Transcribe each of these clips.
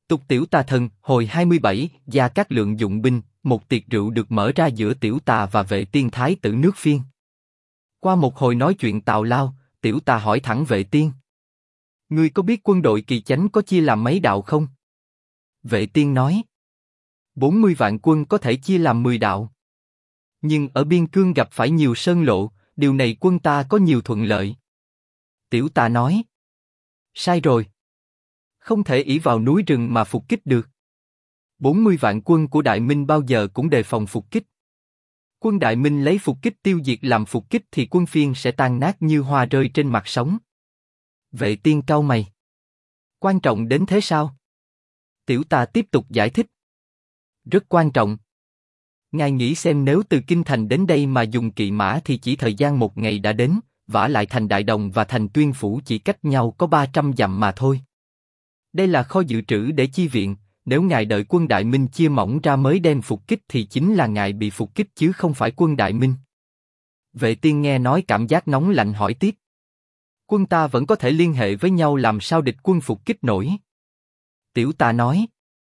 Tục Tiểu Tà Thần, hồi 27, Gia Cát Lượng dụng binh, một tiệc rượu được mở ra giữa Tiểu Tà và Vệ Tiên thái tử nước Phiên. Qua một hồi nói chuyện tào lao, Tiểu Tà hỏi thẳng Vệ Tiên. Ngươi có biết quân đội Kỳ Chánh có chia làm mấy đạo không? Vệ Tiên nói. 40 vạn quân có thể chia làm 10 đạo. Nhưng ở biên cương gặp phải nhiều sơn lộ, điều này quân ta có nhiều thuận lợi. Tiểu Tà nói. Sai rồi. Không thể ỷ vào núi rừng mà phục kích được. 40 vạn quân của Đại Minh bao giờ cũng đề phòng phục kích. Quân Đại Minh lấy phục kích tiêu diệt làm phục kích thì quân Phiên sẽ tan nát như hoa rơi trên mặt sóng. Vệ Tiên cau mày. Quan trọng đến thế sao? Tiểu Tà tiếp tục giải thích. Rất quan trọng. Ngài nghĩ xem nếu từ Kinh Thành đến đây mà dùng kỵ mã thì chỉ thời gian 1 ngày đã đến, vả lại thành Đại Đồng và thành Tuyên Phủ chỉ cách nhau có 300 dặm mà thôi. Đây là kho dự trữ để chi viện, nếu ngài đợi quân Đại Minh chia mỏng ra mới đem phục kích thì chính là ngài bị phục kích chứ không phải quân Đại Minh. Vệ Tiên nghe nói cảm giác nóng lạnh hỏi tiếp. Quân ta vẫn có thể liên hệ với nhau làm sao địch quân phục kích nổi? Tiểu Tà nói.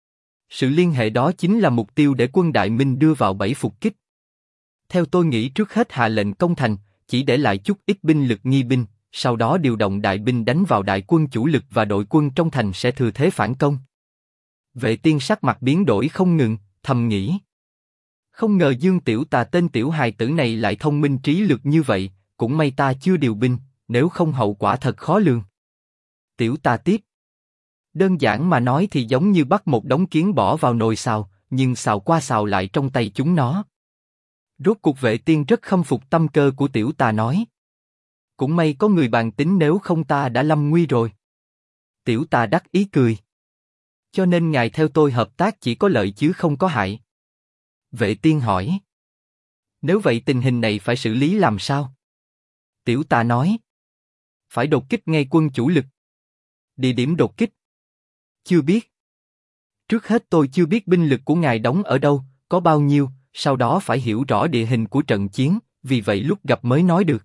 Sự liên hệ đó chính là mục tiêu để quân Đại Minh đưa vào bẫy phục kích. Theo tôi nghĩ trước hết hạ lệnh công thành, chỉ để lại chút ít binh lực nghi binh, sau đó điều động đại binh đánh vào đại quân chủ lực và đội quân trong thành sẽ thừa thế phản công. Vệ Tiên sắc mặt biến đổi không ngừng, thầm nghĩ. Không ngờ Dương Tiểu Tà tên tiểu hài tử này lại thông minh trí lực như vậy, cũng may ta chưa điều binh, nếu không hậu quả thật khó lường. Tiểu Tà tiếp. Đơn giản mà nói thì giống như bắt một đống kiến bỏ vào nồi xào, nhưng xào qua xào lại trong tay chúng nó. Rốt cuộc Vệ Tiên rất khâm phục tâm cơ của Tiểu Tà nói. Cũng may có người bàn tính nếu không ta đã lâm nguy rồi. Tiểu Tà đắc ý cười. Cho nên ngài theo tôi hợp tác chỉ có lợi chứ không có hại. Vệ Tiên hỏi. Nếu vậy tình hình này phải xử lý làm sao? Tiểu Tà nói. Phải đột kích ngay quân chủ lực. Địa điểm đột kích? Chưa biết. Trước hết tôi chưa biết binh lực của ngài đóng ở đâu, có bao nhiêu, sau đó phải hiểu rõ địa hình của trận chiến, vì vậy lúc gặp mới nói được.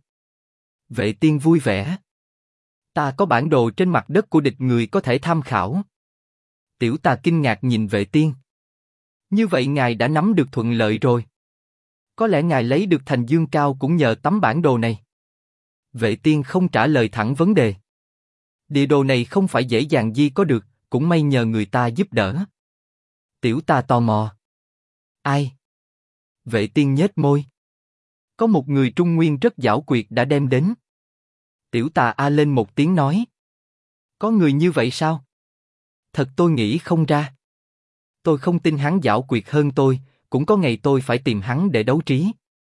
Vệ Tiên vui vẻ. Ta có bản đồ trên mặt đất của địch người có thể tham khảo. Tiểu Tà kinh ngạc nhìn Vệ Tiên. Như vậy ngài đã nắm được thuận lợi rồi. Có lẽ ngài lấy được thành Dương Cao cũng nhờ tấm bản đồ này. Vệ Tiên không trả lời thẳng vấn đề. Địa đồ này không phải dễ dàng gì có được, cũng may nhờ người ta giúp đỡ. Tiểu Tà tò mò. Ai? Vệ Tiên nhếch môi. Có một người Trung Nguyên rất giảo quyệt đã đem đến. Tiểu Tà a lên một tiếng nói. Có người như vậy sao? Thật tôi nghĩ không ra. Tôi không tin hắn giảo quyệt hơn tôi, cũng có ngày tôi phải tìm hắn để đấu trí.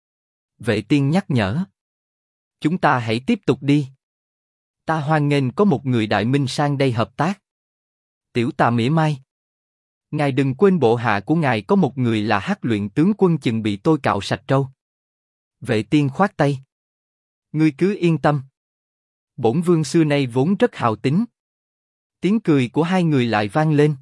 Vệ Tiên nhắc nhở. Chúng ta hãy tiếp tục đi. Ta hoan nghênh có một người Đại Minh sang đây hợp tác. Tiểu Tà mỉa mai. Ngài đừng quên bộ hạ của ngài có một người là Hắc Luyện tướng quân chừng bị tôi cạo sạch râu. Vệ Tiên khoát tay. Ngươi cứ yên tâm. Bổn vương xưa nay vốn rất hào tính. Tiếng cười của hai người lại vang lên.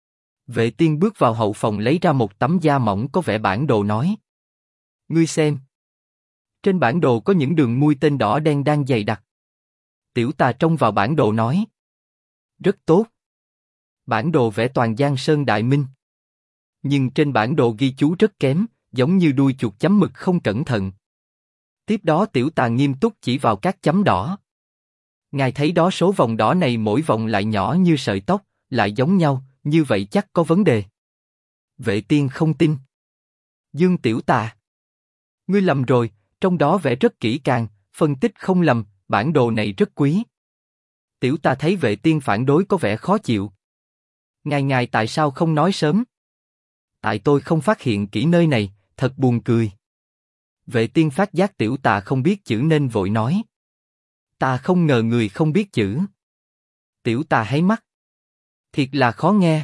Vệ Tiên bước vào hậu phòng lấy ra một tấm da mỏng có vẽ bản đồ nói. Ngươi xem. Trên bản đồ có những đường mũi tên đỏ đen đang dày đặc. Tiểu Tà trông vào bản đồ nói. Rất tốt. Bản đồ vẽ toàn Giang Sơn Đại Minh. Nhưng trên bản đồ ghi chú rất kém, giống như đuôi chuột chấm mực không cẩn thận. Tiếp đó Tiểu Tà nghiêm túc chỉ vào các chấm đỏ. Ngài thấy đó số vòng đỏ này mỗi vòng lại nhỏ như sợi tóc, lại giống nhau, như vậy chắc có vấn đề. Vệ Tiên không tin. Dương Tiểu Tà. Ngươi lầm rồi, trong đó vẽ rất kỹ càng, phân tích không lầm, bản đồ này rất quý. Tiểu Tà thấy Vệ Tiên phản đối có vẻ khó chịu. Ngài tại sao không nói sớm? Tại tôi không phát hiện kỹ nơi này, thật buồn cười. Vệ Tiên phát giác Tiểu Tà không biết chữ nên vội nói. Ta không ngờ người không biết chữ. Tiểu Tà háy mắt. Thiệt là khó nghe.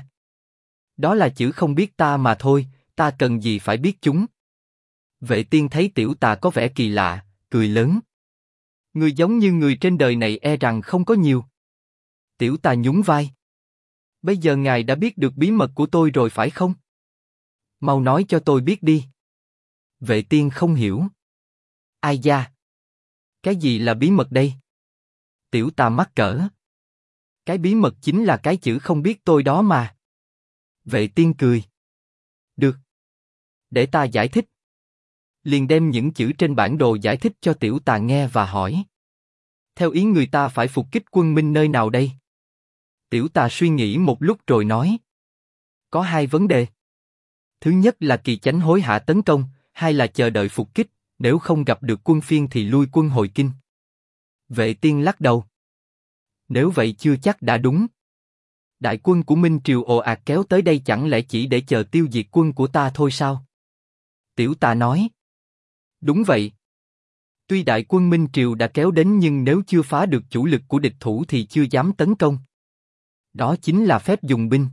Đó là chữ không biết ta mà thôi, ta cần gì phải biết chúng. Vệ Tiên thấy Tiểu Tà có vẻ kỳ lạ, cười lớn. Người giống như người trên đời này e rằng không có nhiều. Tiểu Tà nhún vai. Bây giờ ngài đã biết được bí mật của tôi rồi phải không? Mau nói cho tôi biết đi. Vệ Tiên không hiểu. Ai da? Cái gì là bí mật đây? Tiểu Tà mắc cỡ. Cái bí mật chính là cái chữ không biết tôi đó mà. Vệ tiên cười. Được. Để ta giải thích. Liền đem những chữ trên bản đồ giải thích cho Tiểu Tà nghe và hỏi. Theo ý người ta phải phục kích quân Minh nơi nào đây? Tiểu Tà suy nghĩ một lúc rồi nói. Có hai vấn đề. Thứ nhất là kỳ chánh hối hả tấn công, hai là chờ đợi phục kích, nếu không gặp được quân Phiên thì lui quân hồi kinh. Vệ tiên lắc đầu. Nếu vậy chưa chắc đã đúng. Đại quân của Minh Triều ồ ạt kéo tới đây chẳng lẽ chỉ để chờ tiêu diệt quân của ta thôi sao? Tiểu Tà nói. Đúng vậy. Tuy đại quân Minh Triều đã kéo đến nhưng nếu chưa phá được chủ lực của địch thủ thì chưa dám tấn công. Đó chính là phép dùng binh.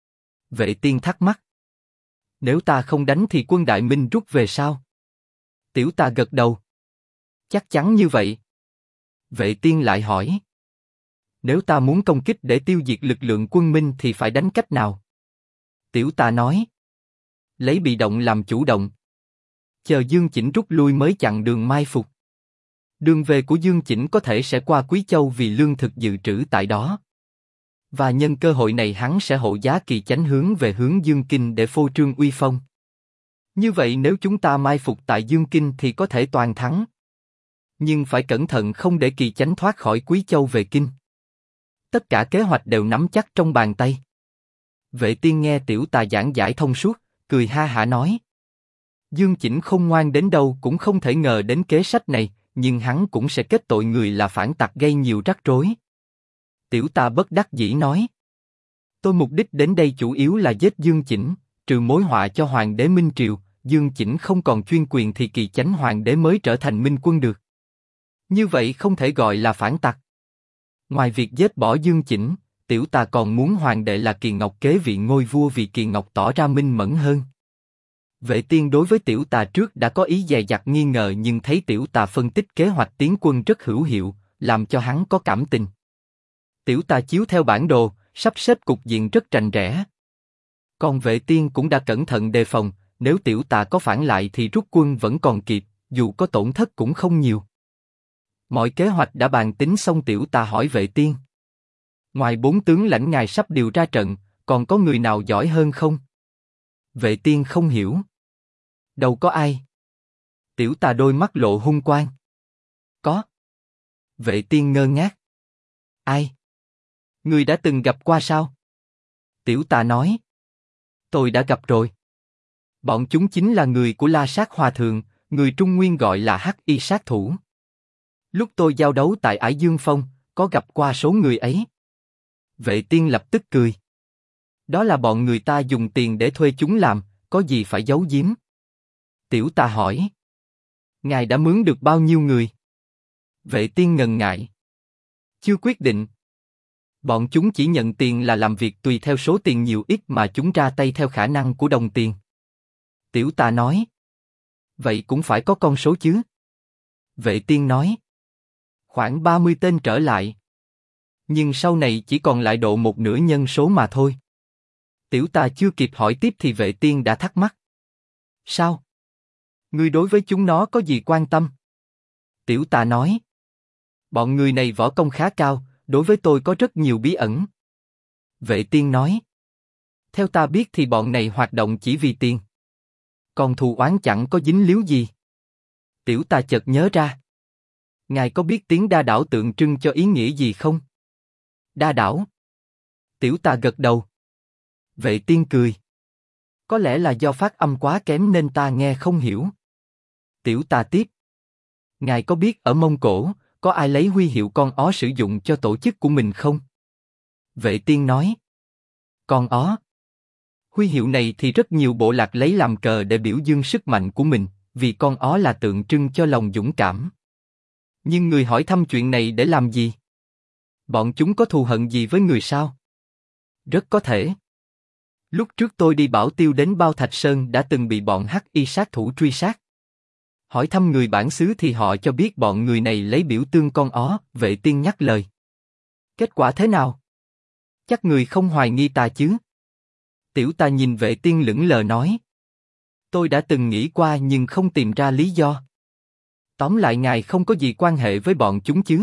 Vệ tiên thắc mắc. Nếu ta không đánh thì quân Đại Minh rút về sao? Tiểu Tà gật đầu. Chắc chắn như vậy. Vệ tiên lại hỏi. Nếu ta muốn công kích để tiêu diệt lực lượng quân Minh thì phải đánh cách nào? Tiểu Tà nói. Lấy bị động làm chủ động. Chờ Dương Chỉnh rút lui mới chặn đường mai phục. Đường về của Dương Chỉnh có thể sẽ qua Quý Châu vì lương thực dự trữ tại đó. Và nhân cơ hội này hắn sẽ hộ giá kỳ chánh hướng về hướng Dương Kinh để phô trương uy phong. Như vậy nếu chúng ta mai phục tại Dương Kinh thì có thể toàn thắng. Nhưng phải cẩn thận không để kỳ chánh thoát khỏi Quý Châu về Kinh. Tất cả kế hoạch đều nắm chắc trong bàn tay. Vệ tiên nghe Tiểu Tà giảng giải thông suốt, cười ha hả nói. Dương Chỉnh không ngoan đến đâu cũng không thể ngờ đến kế sách này, nhưng hắn cũng sẽ kết tội người là phản tặc gây nhiều rắc rối. Tiểu Tà bất đắc dĩ nói. Tôi mục đích đến đây chủ yếu là giết Dương Chỉnh, trừ mối họa cho Hoàng đế Minh Triều, Dương Chỉnh không còn chuyên quyền thì kỳ chánh Hoàng đế mới trở thành minh quân được. Như vậy không thể gọi là phản tặc. Ngoài việc giết bỏ Dương Chỉnh, Tiểu Tà còn muốn Hoàng đệ là Kỳ Ngọc kế vị ngôi vua vì Kỳ Ngọc tỏ ra minh mẫn hơn. Vệ tiên đối với Tiểu Tà trước đã có ý dè dặt nghi ngờ nhưng thấy Tiểu Tà phân tích kế hoạch tiến quân rất hữu hiệu, làm cho hắn có cảm tình. Tiểu Tà chiếu theo bản đồ, sắp xếp cục diện rất rành rẽ. Còn vệ tiên cũng đã cẩn thận đề phòng, nếu Tiểu Tà có phản lại thì rút quân vẫn còn kịp, dù có tổn thất cũng không nhiều. Mọi kế hoạch đã bàn tính xong. Tiểu Tà hỏi vệ tiên. Ngoài 4 tướng lãnh ngài sắp điều ra trận, còn có người nào giỏi hơn không? Vệ tiên không hiểu. Đâu có ai. Tiểu Tà đôi mắt lộ hung quang. Có. Vệ tiên ngơ ngác. Ai? Ngươi đã từng gặp qua sao? Tiểu Tà nói. Tôi đã gặp rồi. Bọn chúng chính là người của La Sát Hòa Thượng, người Trung Nguyên gọi là Hắc Y sát thủ. Lúc tôi giao đấu tại Ải Dương Phong, có gặp qua số người ấy. Vệ tiên lập tức cười. Đó là bọn người ta dùng tiền để thuê chúng làm, có gì phải giấu giếm? Tiểu Tà hỏi. Ngài đã mướn được bao nhiêu người? Vệ tiên ngần ngại. Chưa quyết định. Bọn chúng chỉ nhận tiền là làm việc tùy theo số tiền nhiều ít mà chúng ra tay theo khả năng của đồng tiền. Tiểu Tà nói. Vậy cũng phải có con số chứ? Vệ tiên nói. Khoảng 30 tên trở lại. Nhưng sau này chỉ còn lại độ một nửa nhân số mà thôi. Tiểu Tà chưa kịp hỏi tiếp thì vệ tiên đã thắc mắc. Sao? Ngươi đối với chúng nó có gì quan tâm? Tiểu Tà nói. Bọn người này võ công khá cao, đối với tôi có rất nhiều bí ẩn. Vệ tiên nói. Theo ta biết thì bọn này hoạt động chỉ vì tiền. Còn thù oán chẳng có dính líu gì. Tiểu Tà chợt nhớ ra. Ngài có biết tiếng Đa Đảo tượng trưng cho ý nghĩa gì không? Đa Đảo. Tiểu Tà gật đầu. Vệ tiên cười. Có lẽ là do phát âm quá kém nên ta nghe không hiểu. Tiểu Tà tiếp. Ngài có biết ở Mông Cổ, có ai lấy huy hiệu con ó sử dụng cho tổ chức của mình không? Vệ tiên nói. Con ó. Huy hiệu này thì rất nhiều bộ lạc lấy làm cờ để biểu dương sức mạnh của mình, vì con ó là tượng trưng cho lòng dũng cảm. Nhưng người hỏi thăm chuyện này để làm gì? Bọn chúng có thù hận gì với người sao? Rất có thể. Lúc trước tôi đi bảo tiêu đến Bao Thạch Sơn đã từng bị bọn Hắc Y sát thủ truy sát. Hỏi thăm người bản xứ thì họ cho biết bọn người này lấy biểu tượng con ó. Vệ tiên nhắc lời. Kết quả thế nào? Chắc người không hoài nghi ta chứ? Tiểu Tà nhìn vệ tiên lững lờ nói. Tôi đã từng nghĩ qua nhưng không tìm ra lý do. Tóm lại ngài không có gì quan hệ với bọn chúng chứ?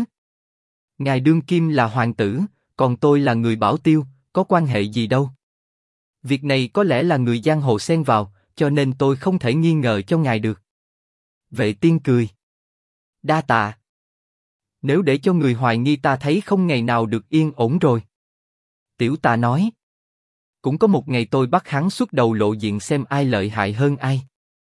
Ngài đương kim là hoàng tử, còn tôi là người bảo tiêu, có quan hệ gì đâu? Việc này có lẽ là người giang hồ xen vào, cho nên tôi không thể nghi ngờ cho ngài được. Vệ Tiên cười. Đa tạ. Nếu để cho người hoài nghi ta thấy không ngày nào được yên ổn rồi. Tiểu Tà nói. Cũng có một ngày tôi bắt hắn xuất đầu lộ diện xem ai lợi hại hơn ai.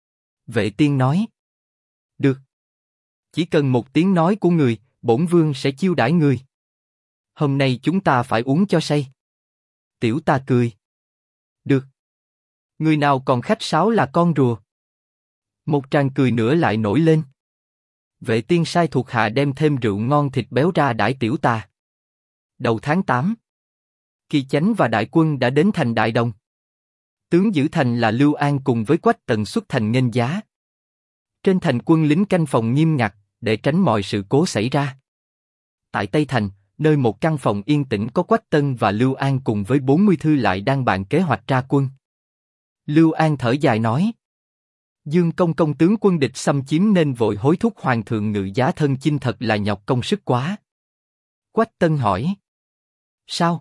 Vệ Tiên nói. Được. Chỉ cần một tiếng nói của người, bổn vương sẽ chiêu đãi người. Hôm nay chúng ta phải uống cho say. Tiểu Tà cười. Được. Người nào còn khách sáo là con rùa. Một tràng cười nữa lại nổi lên. Vệ Tiên sai thuộc hạ đem thêm rượu ngon thịt béo ra đãi Tiểu Tà. Đầu tháng 8, Kỳ Chánh và đại quân đã đến thành Đại Đồng. Tướng giữ thành là Lưu An cùng với Quách Tần xuất thành nghênh giá. Trên thành quân lính canh phòng nghiêm ngặt, để tránh mọi sự cố xảy ra. Tại Tây Thành, nơi một căn phòng yên tĩnh có Quách Tần và Lưu An cùng với 40 thư lại đang bàn kế hoạch ra quân. Lưu An thở dài nói. Dương công công tướng quân địch xâm chiếm nên vội hối thúc hoàng thượng ngự giá thân chinh thật là nhọc công sức quá. Quách Tần hỏi. Sao?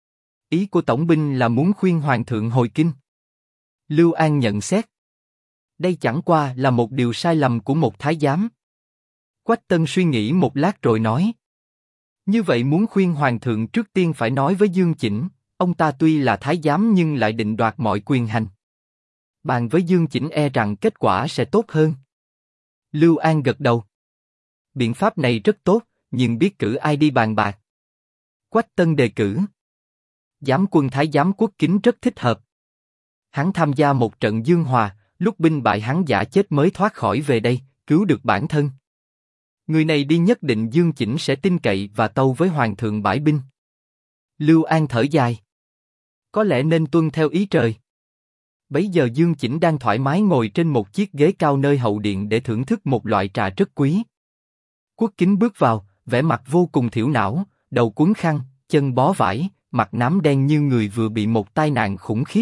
Ý của tổng binh là muốn khuyên hoàng thượng hồi kinh. Lưu An nhận xét. Đây chẳng qua là một điều sai lầm của một thái giám. Quách Tần suy nghĩ một lát rồi nói. Như vậy muốn khuyên hoàng thượng trước tiên phải nói với Dương Chỉnh, ông ta tuy là thái giám nhưng lại định đoạt mọi quyền hành. Bàn với Dương Chỉnh e rằng kết quả sẽ tốt hơn. Lưu An gật đầu. Biện pháp này rất tốt, nhưng biết cử ai đi bàn bạc. Quách Tần đề cử. Giám quân thái giám Quốc Kính rất thích hợp. Hắn tham gia một trận dương hòa, lúc binh bại hắn giả chết mới thoát khỏi về đây, cứu được bản thân. Người này đi nhất định Dương Chỉnh sẽ tin cậy và tâu với hoàng thượng bãi binh. Lưu An thở dài. Có lẽ nên tuân theo ý trời. Bấy giờ Dương Chỉnh đang thoải mái ngồi trên một chiếc ghế cao nơi hậu điện để thưởng thức một loại trà rất quý. Quốc Kính bước vào, vẻ mặt vô cùng thiểu não, đầu quấn khăn, chân bó vải, mặt nám đen như người vừa bị một tai nạn khủng khiếp.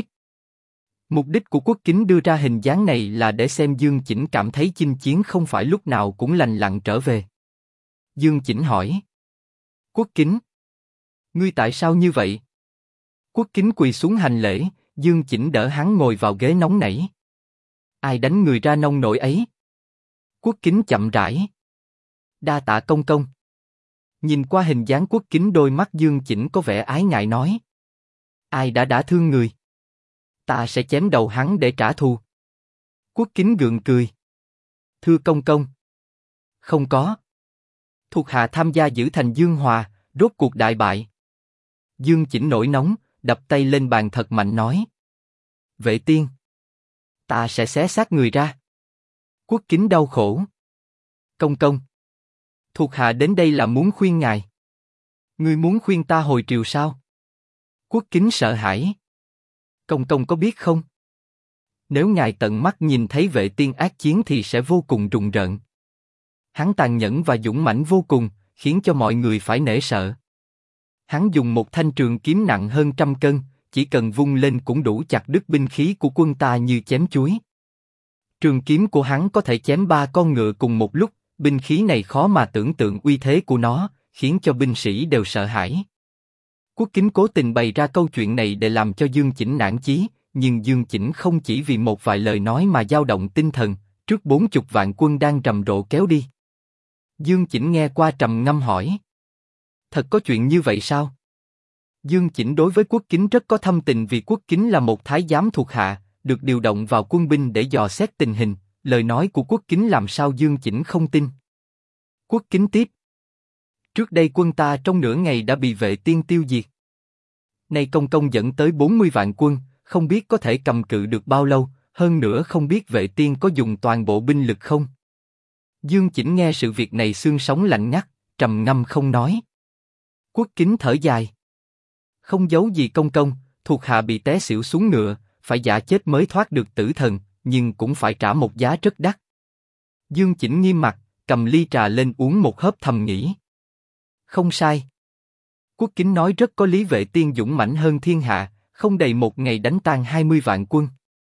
Mục đích của Quốc Kính đưa ra hình dáng này là để xem Dương Chỉnh cảm thấy chinh chiến không phải lúc nào cũng lành lặn trở về. Dương Chỉnh hỏi. Quốc Kính, ngươi tại sao như vậy? Quốc Kính quỳ xuống hành lễ, Dương Chỉnh đỡ hắn ngồi vào ghế nóng nảy. Ai đánh người ra nông nổi ấy? Quốc Kính chậm rãi. Đa tạ công công. Nhìn qua hình dáng Quốc Kính, đôi mắt Dương Chỉnh có vẻ ái ngại nói. Ai đã thương người? Ta sẽ chém đầu hắn để trả thù. Quốc Kính gượng cười. Thưa công công. Không có. Thuộc hạ tham gia giữ thành Dương Hòa, rốt cuộc đại bại. Dương Chỉnh nổi nóng, đập tay lên bàn thật mạnh nói. Vệ Tiên, ta sẽ xé xác người ra. Quốc Kính đau khổ. Công công, thuộc hạ đến đây là muốn khuyên ngài. Ngươi muốn khuyên ta hồi triều sao? Quốc Kính sợ hãi. Công công có biết không? Nếu ngài tận mắt nhìn thấy Vệ Tiên ác chiến thì sẽ vô cùng rùng rợn. Hắn tàn nhẫn và dũng mãnh vô cùng, khiến cho mọi người phải nể sợ. Hắn dùng một thanh trường kiếm nặng hơn 100 cân, chỉ cần vung lên cũng đủ chặt đứt binh khí của quân ta như chém chuối. Trường kiếm của hắn có thể chém 3 con ngựa cùng một lúc, binh khí này khó mà tưởng tượng uy thế của nó, khiến cho binh sĩ đều sợ hãi. Quốc Kính cố tình bày ra câu chuyện này để làm cho Dương Chỉnh nản chí, nhưng Dương Chỉnh không chỉ vì một vài lời nói mà dao động tinh thần, trước 40 vạn quân đang rầm rộ kéo đi. Dương Chỉnh nghe qua trầm ngâm hỏi. Thật có chuyện như vậy sao? Dương Chỉnh đối với Quốc Kính rất có thâm tình vì Quốc Kính là một thái giám thuộc hạ, được điều động vào quân binh để dò xét tình hình, lời nói của Quốc Kính làm sao Dương Chỉnh không tin. Quốc Kính tiếp. Trước đây quân ta trong nửa ngày đã bị Vệ Tiên tiêu diệt. Nay công công dẫn tới 40 vạn quân, không biết có thể cầm cự được bao lâu, hơn nữa không biết Vệ Tiên có dùng toàn bộ binh lực không. Dương Chỉnh nghe sự việc này xương sống lạnh ngắt, trầm ngâm không nói. Quốc Kính thở dài. Không giấu gì công công, thuộc hạ bị té xỉu xuống ngựa, phải giả chết mới thoát được tử thần, nhưng cũng phải trả một giá rất đắt. Dương Chỉnh nghiêm mặt, cầm ly trà lên uống một hớp thầm nghĩ. Không sai. Quốc Kính nói rất có lý, Vệ Tiên dũng mãnh hơn thiên hạ, không đầy một ngày đánh tan 20 vạn quân.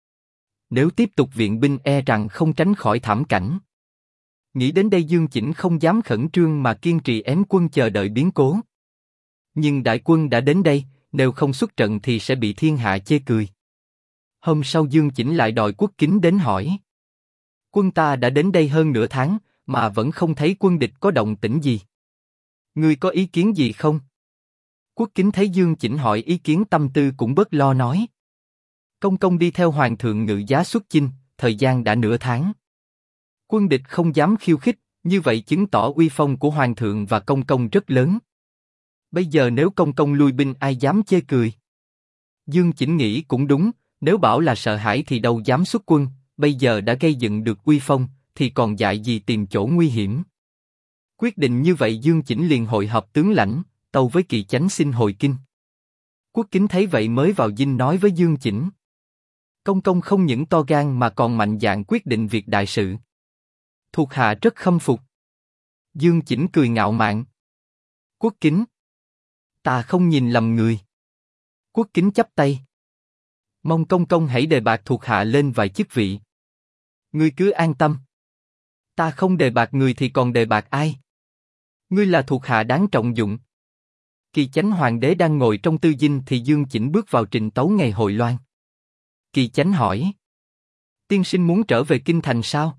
Nếu tiếp tục viện binh e rằng không tránh khỏi thảm cảnh. Nghĩ đến đây Dương Chỉnh không dám khẩn trương mà kiên trì ém quân chờ đợi biến cố. Nhưng đại quân đã đến đây, nếu không xuất trận thì sẽ bị thiên hạ chê cười. Hôm sau Dương Chỉnh lại đòi Quốc Kính đến hỏi. Quân ta đã đến đây hơn nửa tháng, mà vẫn không thấy quân địch có động tĩnh gì. Ngươi có ý kiến gì không? Quốc Kính thấy Dương Chỉnh hỏi ý kiến tâm tư cũng bớt lo nói. Công công đi theo hoàng thượng ngự giá xuất chinh, thời gian đã nửa tháng. Quân địch không dám khiêu khích, như vậy chứng tỏ uy phong của hoàng thượng và công công rất lớn. Bây giờ nếu công công lui binh ai dám chê cười? Dương Chỉnh nghĩ cũng đúng, nếu bảo là sợ hãi thì đâu dám xuất quân, bây giờ đã gây dựng được uy phong, thì còn dại gì tìm chỗ nguy hiểm. Quyết định như vậy Dương Chỉnh liền hội họp tướng lãnh, tâu với Kỳ Chánh xin hồi kinh. Quốc Kính thấy vậy mới vào dinh nói với Dương Chỉnh. Công công không những to gan mà còn mạnh dạn quyết định việc đại sự. Thuộc hạ rất khâm phục. Dương Chỉnh cười ngạo mạn. Quốc Kính, ta không nhìn lầm người. Quốc Kính chắp tay. Mong công công hãy đề bạt thuộc hạ lên vài chức vị. Ngươi cứ an tâm. Ta không đề bạt người thì còn đề bạt ai? Ngươi là thuộc hạ đáng trọng dụng. Kỳ Chánh hoàng đế đang ngồi trong tư dinh thì Dương Chỉnh bước vào trình tấu ngày hồi loan. Kỳ Chánh hỏi. Tiên sinh muốn trở về kinh thành sao?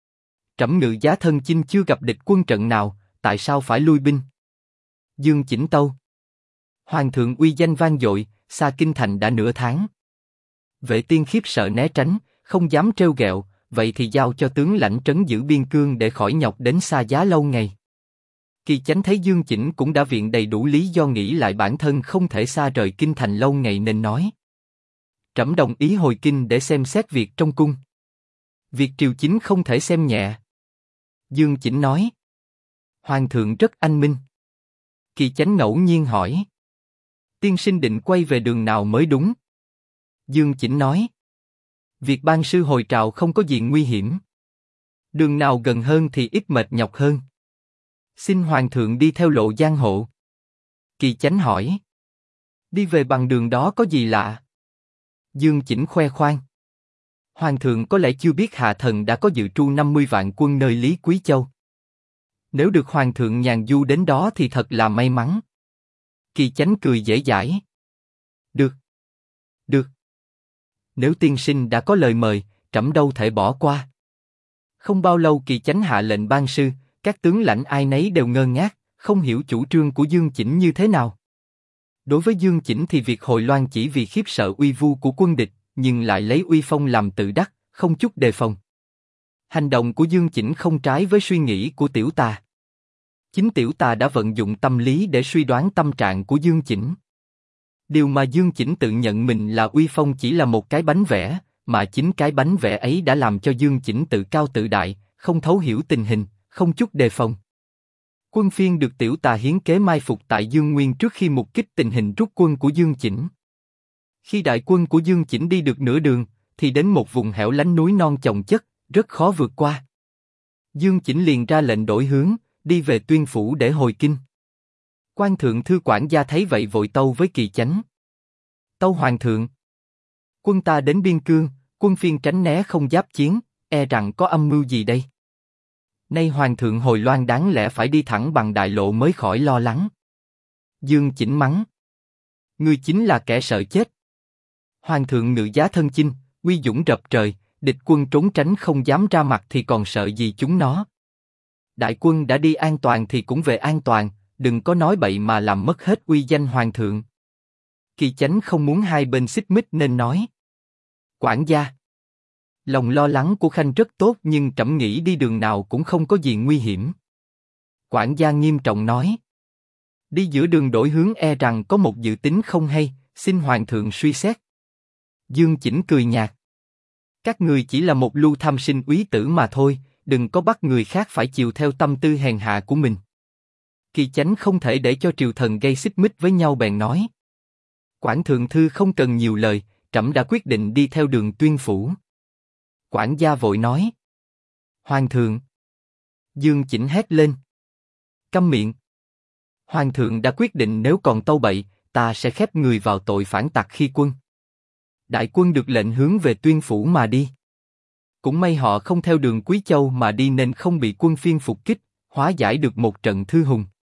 Trẫm ngự giá thân chinh chưa gặp địch quân trận nào, tại sao phải lui binh? Dương Chỉnh tâu. Hoàng thượng uy danh vang dội, xa kinh thành đã nửa tháng. Vệ tiên khiếp sợ né tránh, không dám trêu ghẹo, vậy thì giao cho tướng lãnh trấn giữ biên cương để khỏi nhọc đến xa giá lâu ngày. Kỳ Chánh thấy Dương Chỉnh cũng đã viện đầy đủ lý do nghĩ lại bản thân không thể xa rời kinh thành lâu ngày nên nói. Trẫm đồng ý hồi kinh để xem xét việc trong cung. Việc triều chính không thể xem nhẹ. Dương Chỉnh nói. Hoàng thượng rất anh minh. Kỳ Chánh ngẫu nhiên hỏi. Tiên sinh định quay về đường nào mới đúng? Dương Chỉnh nói. Việc ban sư hồi trào không có gì nguy hiểm. Đường nào gần hơn thì ít mệt nhọc hơn. Xin hoàng thượng đi theo lộ giang hộ. Kỳ Chánh hỏi. Đi về bằng đường đó có gì lạ? Dương Chỉnh khoe khoang. Hoàng thượng có lẽ chưa biết hạ thần đã có dự trù 50 vạn quân nơi Lý Quý Châu. Nếu được hoàng thượng nhàn du đến đó thì thật là may mắn. Kỳ Chánh cười dễ dãi. Được. Được. Nếu tiên sinh đã có lời mời, trẫm đâu thể bỏ qua. Không bao lâu Kỳ Chánh hạ lệnh ban sư, các tướng lãnh ai nấy đều ngơ ngác, không hiểu chủ trương của Dương Chỉnh như thế nào. Đối với Dương Chỉnh thì việc hồi loan chỉ vì khiếp sợ uy vu của quân địch, nhưng lại lấy uy phong làm tự đắc, không chút đề phòng. Hành động của Dương Chỉnh không trái với suy nghĩ của Tiểu Tà. Chính Tiểu Tà đã vận dụng tâm lý để suy đoán tâm trạng của Dương Chỉnh. Điều mà Dương Chỉnh tự nhận mình là uy phong chỉ là một cái bánh vẽ, mà chính cái bánh vẽ ấy đã làm cho Dương Chỉnh tự cao tự đại, không thấu hiểu tình hình, không chút đề phòng. Quân phiên được Tiểu Tà hiến kế mai phục tại Dương Nguyên trước khi mục kích tình hình rút quân của Dương Chỉnh. Khi đại quân của Dương Chỉnh đi được nửa đường, thì đến một vùng hẻo lánh núi non chồng chất, rất khó vượt qua. Dương Chỉnh liền ra lệnh đổi hướng, đi về Tuyên phủ để hồi kinh. Quan thượng thư quản gia thấy vậy vội tâu với Kỳ Chánh. Tâu hoàng thượng. Quân ta đến biên cương, quân phiên tránh né không giáp chiến, e rằng có âm mưu gì đây? Nay hoàng thượng hồi loan đáng lẽ phải đi thẳng bằng đại lộ mới khỏi lo lắng. Dương Chỉnh mắng. Ngươi chính là kẻ sợ chết. Hoàng thượng ngự giá thân chinh, uy dũng rập trời, địch quân trốn tránh không dám ra mặt thì còn sợ gì chúng nó. Đại quân đã đi an toàn thì cũng về an toàn, đừng có nói bậy mà làm mất hết uy danh hoàng thượng. Kỳ Chánh không muốn hai bên xích mích nên nói. Quản gia. Lòng lo lắng của Khanh rất tốt nhưng trẫm nghĩ đi đường nào cũng không có gì nguy hiểm. Quản gia nghiêm trọng nói. Đi giữa đường đổi hướng e rằng có một dự tính không hay, xin hoàng thượng suy xét. Dương Chỉnh cười nhạt. Các người chỉ là một lưu tham sinh úy tử mà thôi, đừng có bắt người khác phải chiều theo tâm tư hèn hạ của mình. Kỳ Chánh không thể để cho triều thần gây xích mích với nhau bèn nói. Quản thượng thư không cần nhiều lời, trẫm đã quyết định đi theo đường Tuyên phủ. Quản gia vội nói. Hoàng thượng. Dương Chỉnh hét lên. Câm miệng. Hoàng thượng đã quyết định nếu còn tâu bậy, ta sẽ khép người vào tội phản tặc khi quân. Đại quân được lệnh hướng về Tuyên phủ mà đi. Cũng may họ không theo đường Quý Châu mà đi nên không bị quân phiên phục kích, hóa giải được một trận thư hùng.